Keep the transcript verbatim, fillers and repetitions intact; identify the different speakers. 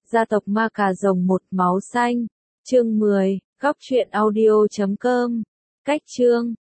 Speaker 1: Gia tộc ma cà rồng một máu xanh. Chương mười, góc truyện audio chấm com. Cách chương